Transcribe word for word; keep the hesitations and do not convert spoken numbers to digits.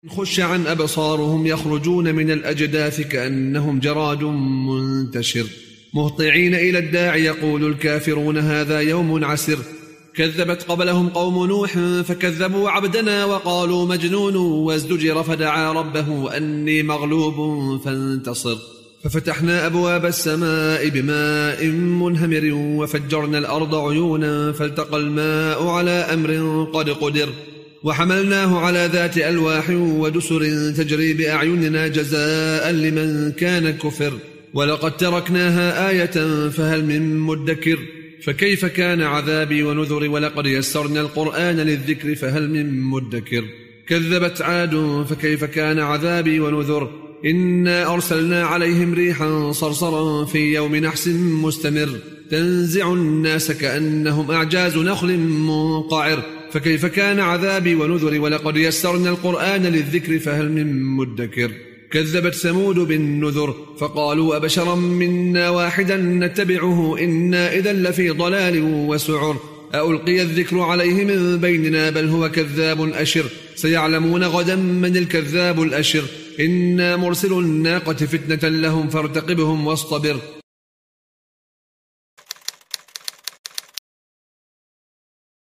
خش عن أبصارهم يخرجون من الأجداث كأنهم جراد منتشر مهطعين إلى الداع يقول الكافرون هذا يوم عسر كذبت قبلهم قوم نوح فكذبوا عبدنا وقالوا مجنون وازدجر فدعا ربه أني مغلوب فانتصر ففتحنا أبواب السماء بماء منهمر وفجرنا الأرض عيونا فالتقى الماء على أمر قد قدر وحملناه على ذات ألواح ودسر تجري بأعيننا جزاء لمن كان كفر ولقد تركناها آية فهل من مدكر فكيف كان عذابي ونذر ولقد يسرنا القرآن للذكر فهل من مدكر كذبت عاد فكيف كان عذابي ونذر إنا أرسلنا عليهم ريحا صرصرا في يوم نحس مستمر تنزع الناس كأنهم أعجاز نخل منقعر فكيف كان عذابي ونذر ولقد يسرنا القرآن للذكر فهل من مدكر كذبت ثمود بالنذر فقالوا أبشرا منا واحدا نتبعه إنا إذا لفي ضلال وسعر ألقي الذكر عليه من بيننا بل هو كذاب أشر سيعلمون غدا من الكذاب الأشر إنا مرسل الناقة فتنة لهم فارتقبهم واصطبر